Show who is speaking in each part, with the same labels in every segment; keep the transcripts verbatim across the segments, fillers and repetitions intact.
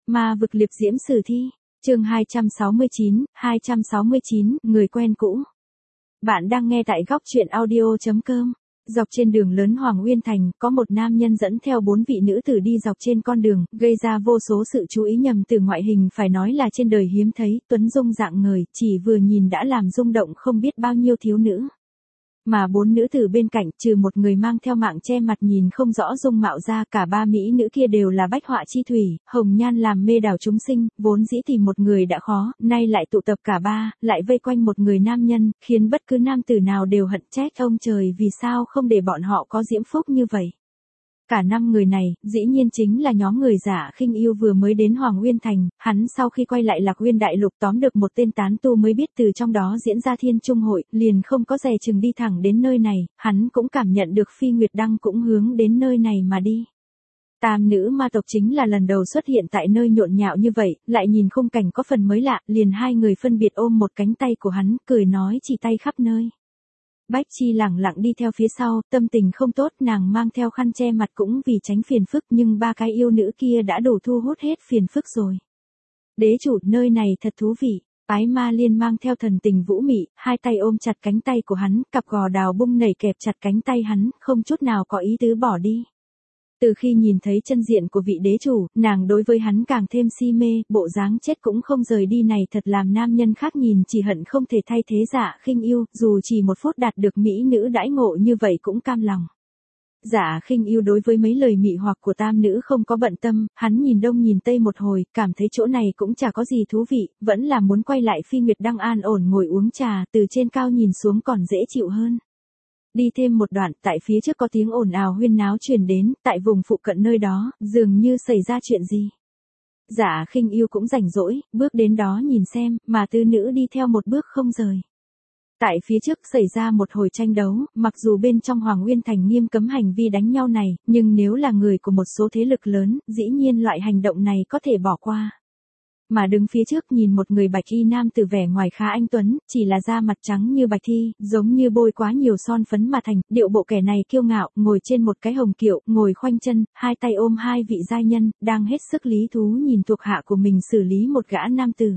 Speaker 1: Ma vực liệp diễm sử thi, chương hai trăm sáu mươi chín, hai trăm sáu mươi chín, người quen cũ. Bạn đang nghe tại góc truyện audio chấm com. Dọc trên đường lớn Hoàng Uyên Thành, có một nam nhân dẫn theo bốn vị nữ tử đi dọc trên con đường, gây ra vô số sự chú ý nhầm từ ngoại hình phải nói là trên đời hiếm thấy, tuấn dung dạng ngời, chỉ vừa nhìn đã làm rung động không biết bao nhiêu thiếu nữ. Mà bốn nữ tử bên cạnh, trừ một người mang theo mạng che mặt nhìn không rõ dung mạo ra, cả ba mỹ nữ kia đều là bách họa chi thủy, hồng nhan làm mê đảo chúng sinh, vốn dĩ tìm một người đã khó, nay lại tụ tập cả ba, lại vây quanh một người nam nhân, khiến bất cứ nam tử nào đều hận trách ông trời vì sao không để bọn họ có diễm phúc như vậy. Cả năm người này, dĩ nhiên chính là nhóm người Giả Khinh Yêu vừa mới đến Hoàng Uyên Thành, hắn sau khi quay lại Lạc Uyên Đại Lục tóm được một tên tán tu mới biết từ trong đó diễn ra thiên trung hội, liền không có dè chừng đi thẳng đến nơi này, hắn cũng cảm nhận được Phi Nguyệt Đăng cũng hướng đến nơi này mà đi. Tam nữ ma tộc chính là lần đầu xuất hiện tại nơi nhộn nhạo như vậy, lại nhìn khung cảnh có phần mới lạ, liền hai người phân biệt ôm một cánh tay của hắn, cười nói chỉ tay khắp nơi. Bách Chi lẳng lặng đi theo phía sau, tâm tình không tốt, nàng mang theo khăn che mặt cũng vì tránh phiền phức, nhưng ba cái yêu nữ kia đã đủ thu hút hết phiền phức rồi. Đế chủ, nơi này thật thú vị. Ái Ma Liên mang theo thần tình vũ mị, hai tay ôm chặt cánh tay của hắn, cặp gò đào bung nảy kẹp chặt cánh tay hắn, không chút nào có ý tứ bỏ đi. Từ khi nhìn thấy chân diện của vị đế chủ, nàng đối với hắn càng thêm si mê, bộ dáng chết cũng không rời đi này thật làm nam nhân khác nhìn chỉ hận không thể thay thế Giả Khinh Yêu, dù chỉ một phút đạt được mỹ nữ đãi ngộ như vậy cũng cam lòng. Giả Khinh Yêu đối với mấy lời mị hoặc của tam nữ không có bận tâm, hắn nhìn đông nhìn tây một hồi, cảm thấy chỗ này cũng chả có gì thú vị, vẫn là muốn quay lại Phi Nguyệt Đăng an ổn ngồi uống trà, từ trên cao nhìn xuống còn dễ chịu hơn. Đi thêm một đoạn, tại phía trước có tiếng ồn ào huyên náo truyền đến, tại vùng phụ cận nơi đó, dường như xảy ra chuyện gì. Giả Khinh Yêu cũng rảnh rỗi, bước đến đó nhìn xem, mà tứ nữ đi theo một bước không rời. Tại phía trước xảy ra một hồi tranh đấu, mặc dù bên trong Hoàng Uyên Thành nghiêm cấm hành vi đánh nhau này, nhưng nếu là người của một số thế lực lớn, dĩ nhiên loại hành động này có thể bỏ qua. Mà đứng phía trước nhìn một người bạch y nam từ vẻ ngoài khá anh tuấn, chỉ là da mặt trắng như bạch thi, giống như bôi quá nhiều son phấn mà thành, điệu bộ kẻ này kiêu ngạo, ngồi trên một cái hồng kiệu, ngồi khoanh chân, hai tay ôm hai vị giai nhân, đang hết sức lý thú nhìn thuộc hạ của mình xử lý một gã nam tử.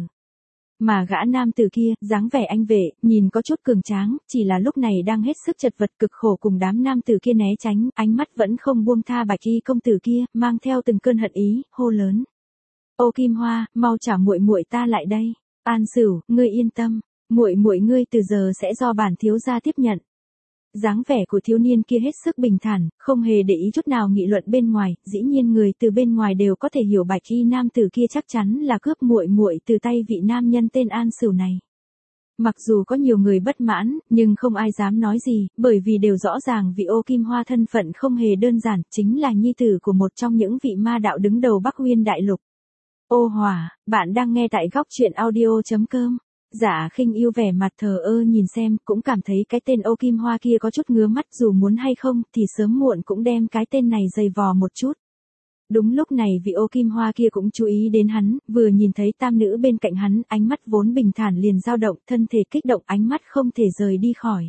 Speaker 1: Mà gã nam tử kia, dáng vẻ anh vệ, nhìn có chút cường tráng, chỉ là lúc này đang hết sức chật vật cực khổ cùng đám nam tử kia né tránh, ánh mắt vẫn không buông tha bạch y công tử kia, mang theo từng cơn hận ý, hô lớn. Ô Kim Hoa, mau trả muội muội ta lại đây. An Sửu, ngươi yên tâm, muội muội ngươi từ giờ sẽ do bản thiếu gia tiếp nhận. Dáng vẻ của thiếu niên kia hết sức bình thản, không hề để ý chút nào nghị luận bên ngoài, dĩ nhiên người từ bên ngoài đều có thể hiểu bạch y nam tử kia chắc chắn là cướp muội muội từ tay vị nam nhân tên An Sửu này. Mặc dù có nhiều người bất mãn, nhưng không ai dám nói gì, bởi vì đều rõ ràng vị Ô Kim Hoa thân phận không hề đơn giản, chính là nhi tử của một trong những vị ma đạo đứng đầu Bắc Uyên Đại Lục. Ô Hòa, bạn đang nghe tại góc truyện audio chấm com. Giả Khinh Yêu vẻ mặt thờ ơ nhìn xem, cũng cảm thấy cái tên Ô Kim Hoa kia có chút ngứa mắt, dù muốn hay không, thì sớm muộn cũng đem cái tên này giày vò một chút. Đúng lúc này vị Ô Kim Hoa kia cũng chú ý đến hắn, vừa nhìn thấy tam nữ bên cạnh hắn, ánh mắt vốn bình thản liền dao động, thân thể kích động, ánh mắt không thể rời đi khỏi.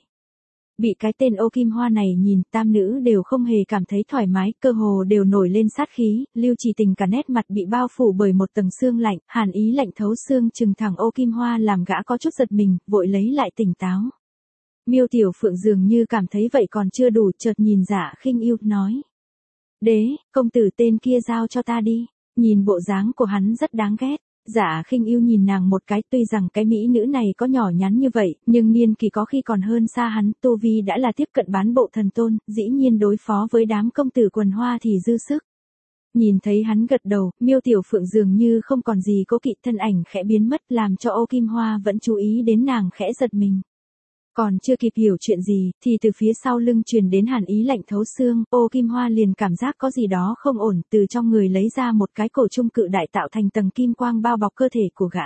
Speaker 1: Bị cái tên Ô Kim Hoa này nhìn, tam nữ đều không hề cảm thấy thoải mái, cơ hồ đều nổi lên sát khí, Lưu Trì Tình cả nét mặt bị bao phủ bởi một tầng sương lạnh, hàn ý lạnh thấu xương chừng thẳng Ô Kim Hoa làm gã có chút giật mình, vội lấy lại tỉnh táo. Miêu Tiểu Phượng dường như cảm thấy vậy còn chưa đủ, chợt nhìn Giả Khinh Yêu, nói. Đế, công tử tên kia giao cho ta đi, nhìn bộ dáng của hắn rất đáng ghét. Giả Khinh Yêu nhìn nàng một cái, tuy rằng cái mỹ nữ này có nhỏ nhắn như vậy, nhưng niên kỳ có khi còn hơn xa hắn, tu vi đã là tiếp cận bán bộ thần tôn, dĩ nhiên đối phó với đám công tử quần hoa thì dư sức. Nhìn thấy hắn gật đầu, Miêu Tiểu Phượng dường như không còn gì cố kỵ, thân ảnh khẽ biến mất, làm cho Ô Kim Hoa vẫn chú ý đến nàng khẽ giật mình. Còn chưa kịp hiểu chuyện gì, thì từ phía sau lưng truyền đến hàn ý lạnh thấu xương, Ô Kim Hoa liền cảm giác có gì đó không ổn, từ trong người lấy ra một cái cổ trung cự đại tạo thành tầng kim quang bao bọc cơ thể của gã.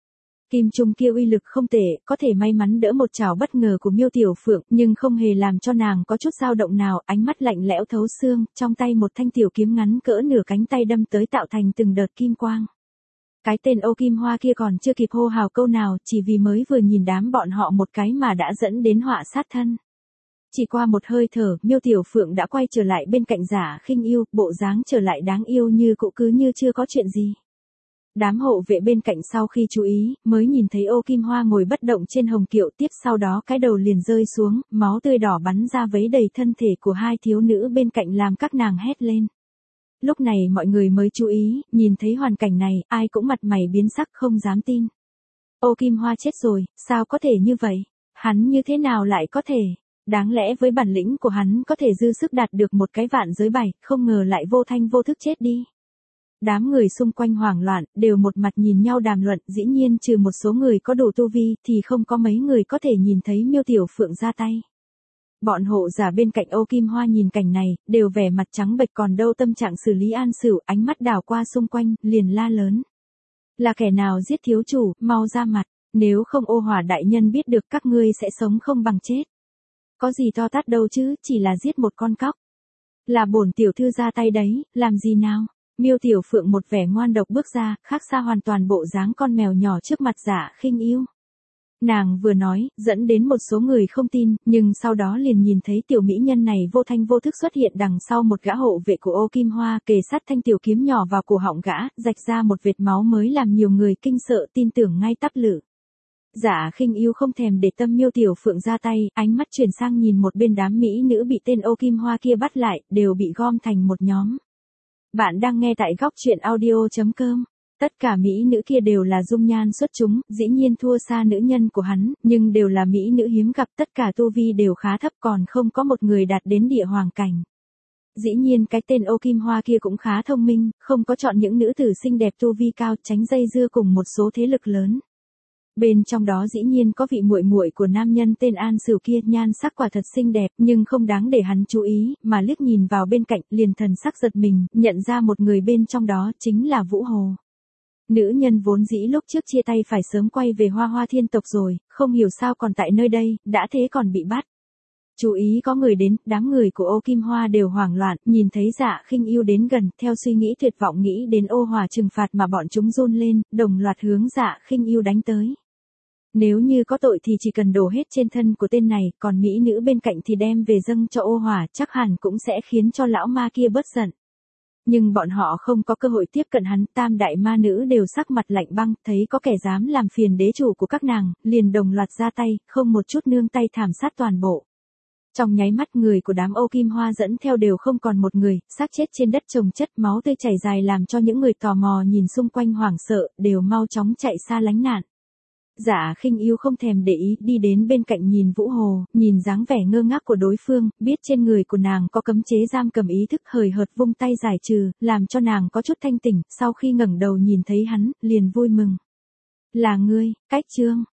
Speaker 1: Kim trung kia uy lực không tệ, có thể may mắn đỡ một trảo bất ngờ của Miêu Tiểu Phượng, nhưng không hề làm cho nàng có chút dao động nào, ánh mắt lạnh lẽo thấu xương, trong tay một thanh tiểu kiếm ngắn cỡ nửa cánh tay đâm tới tạo thành từng đợt kim quang. Cái tên Ô Kim Hoa kia còn chưa kịp hô hào câu nào, chỉ vì mới vừa nhìn đám bọn họ một cái mà đã dẫn đến họa sát thân. Chỉ qua một hơi thở, Miêu Tiểu Phượng đã quay trở lại bên cạnh Giả Khinh Yêu, bộ dáng trở lại đáng yêu như cũ, cứ như chưa có chuyện gì. Đám hộ vệ bên cạnh sau khi chú ý, mới nhìn thấy Ô Kim Hoa ngồi bất động trên hồng kiệu, tiếp sau đó cái đầu liền rơi xuống, máu tươi đỏ bắn ra vấy đầy thân thể của hai thiếu nữ bên cạnh làm các nàng hét lên. Lúc này mọi người mới chú ý, nhìn thấy hoàn cảnh này, ai cũng mặt mày biến sắc không dám tin. Ô Kim Hoa chết rồi, sao có thể như vậy? Hắn như thế nào lại có thể? Đáng lẽ với bản lĩnh của hắn có thể dư sức đạt được một cái vạn giới bài, không ngờ lại vô thanh vô thức chết đi. Đám người xung quanh hoảng loạn, đều một mặt nhìn nhau đàm luận, dĩ nhiên trừ một số người có đủ tu vi thì không có mấy người có thể nhìn thấy Miêu Tiểu Phượng ra tay. Bọn hộ giả bên cạnh Ô Kim Hoa nhìn cảnh này, đều vẻ mặt trắng bệch còn đâu tâm trạng xử lý An Sửu, ánh mắt đảo qua xung quanh, liền la lớn. Là kẻ nào giết thiếu chủ, mau ra mặt, nếu không Ô Hỏa đại nhân biết được các ngươi sẽ sống không bằng chết. Có gì to tát đâu chứ, chỉ là giết một con cóc. Là bổn tiểu thư ra tay đấy, làm gì nào? Miêu Tiểu Phượng một vẻ ngoan độc bước ra, khác xa hoàn toàn bộ dáng con mèo nhỏ trước mặt Dạ Khinh Yêu. Nàng vừa nói, dẫn đến một số người không tin, nhưng sau đó liền nhìn thấy tiểu mỹ nhân này vô thanh vô thức xuất hiện đằng sau một gã hộ vệ của Ô Kim Hoa, kề sát thanh tiểu kiếm nhỏ vào cổ họng gã, rạch ra một vệt máu mới làm nhiều người kinh sợ tin tưởng ngay tắp lự. Dạ Khinh Yêu không thèm để tâm Miêu Tiểu Phượng ra tay, ánh mắt chuyển sang nhìn một bên đám mỹ nữ bị tên Ô Kim Hoa kia bắt lại, đều bị gom thành một nhóm. Bạn đang nghe tại góc truyện audio chấm com. Tất cả mỹ nữ kia đều là dung nhan xuất chúng, dĩ nhiên thua xa nữ nhân của hắn, nhưng đều là mỹ nữ hiếm gặp, tất cả tu vi đều khá thấp, còn không có một người đạt đến địa hoàng cảnh. Dĩ nhiên cái tên Ô Kim Hoa kia cũng khá thông minh, không có chọn những nữ tử xinh đẹp tu vi cao, tránh dây dưa cùng một số thế lực lớn. Bên trong đó dĩ nhiên có vị muội muội của nam nhân tên An Sửu kia, nhan sắc quả thật xinh đẹp, nhưng không đáng để hắn chú ý, mà liếc nhìn vào bên cạnh, liền thần sắc giật mình, nhận ra một người bên trong đó chính là Vũ Hồ. Nữ nhân vốn dĩ lúc trước chia tay phải sớm quay về Hoa Hoa Thiên tộc rồi, không hiểu sao còn tại nơi đây, đã thế còn bị bắt. Chú ý có người đến, đám người của Ô Kim Hoa đều hoảng loạn, nhìn thấy Dạ Khinh Yêu đến gần, theo suy nghĩ tuyệt vọng nghĩ đến Ô Hỏa trừng phạt mà bọn chúng run lên, đồng loạt hướng Dạ Khinh Yêu đánh tới. Nếu như có tội thì chỉ cần đổ hết trên thân của tên này, còn mỹ nữ bên cạnh thì đem về dâng cho Ô Hỏa, chắc hẳn cũng sẽ khiến cho lão ma kia bớt giận. Nhưng bọn họ không có cơ hội tiếp cận hắn, tam đại ma nữ đều sắc mặt lạnh băng, thấy có kẻ dám làm phiền đế chủ của các nàng, liền đồng loạt ra tay, không một chút nương tay thảm sát toàn bộ. Trong nháy mắt người của đám Ô Kim Hoa dẫn theo đều không còn một người, xác chết trên đất chồng chất, máu tươi chảy dài làm cho những người tò mò nhìn xung quanh hoảng sợ, đều mau chóng chạy xa lánh nạn. Dạ Khinh Yêu không thèm để ý, đi đến bên cạnh nhìn Vũ Hồ, nhìn dáng vẻ ngơ ngác của đối phương, biết trên người của nàng có cấm chế giam cầm ý thức, hời hợt vung tay giải trừ, làm cho nàng có chút thanh tỉnh, sau khi ngẩng đầu nhìn thấy hắn, liền vui mừng. Là ngươi, Cách Trương,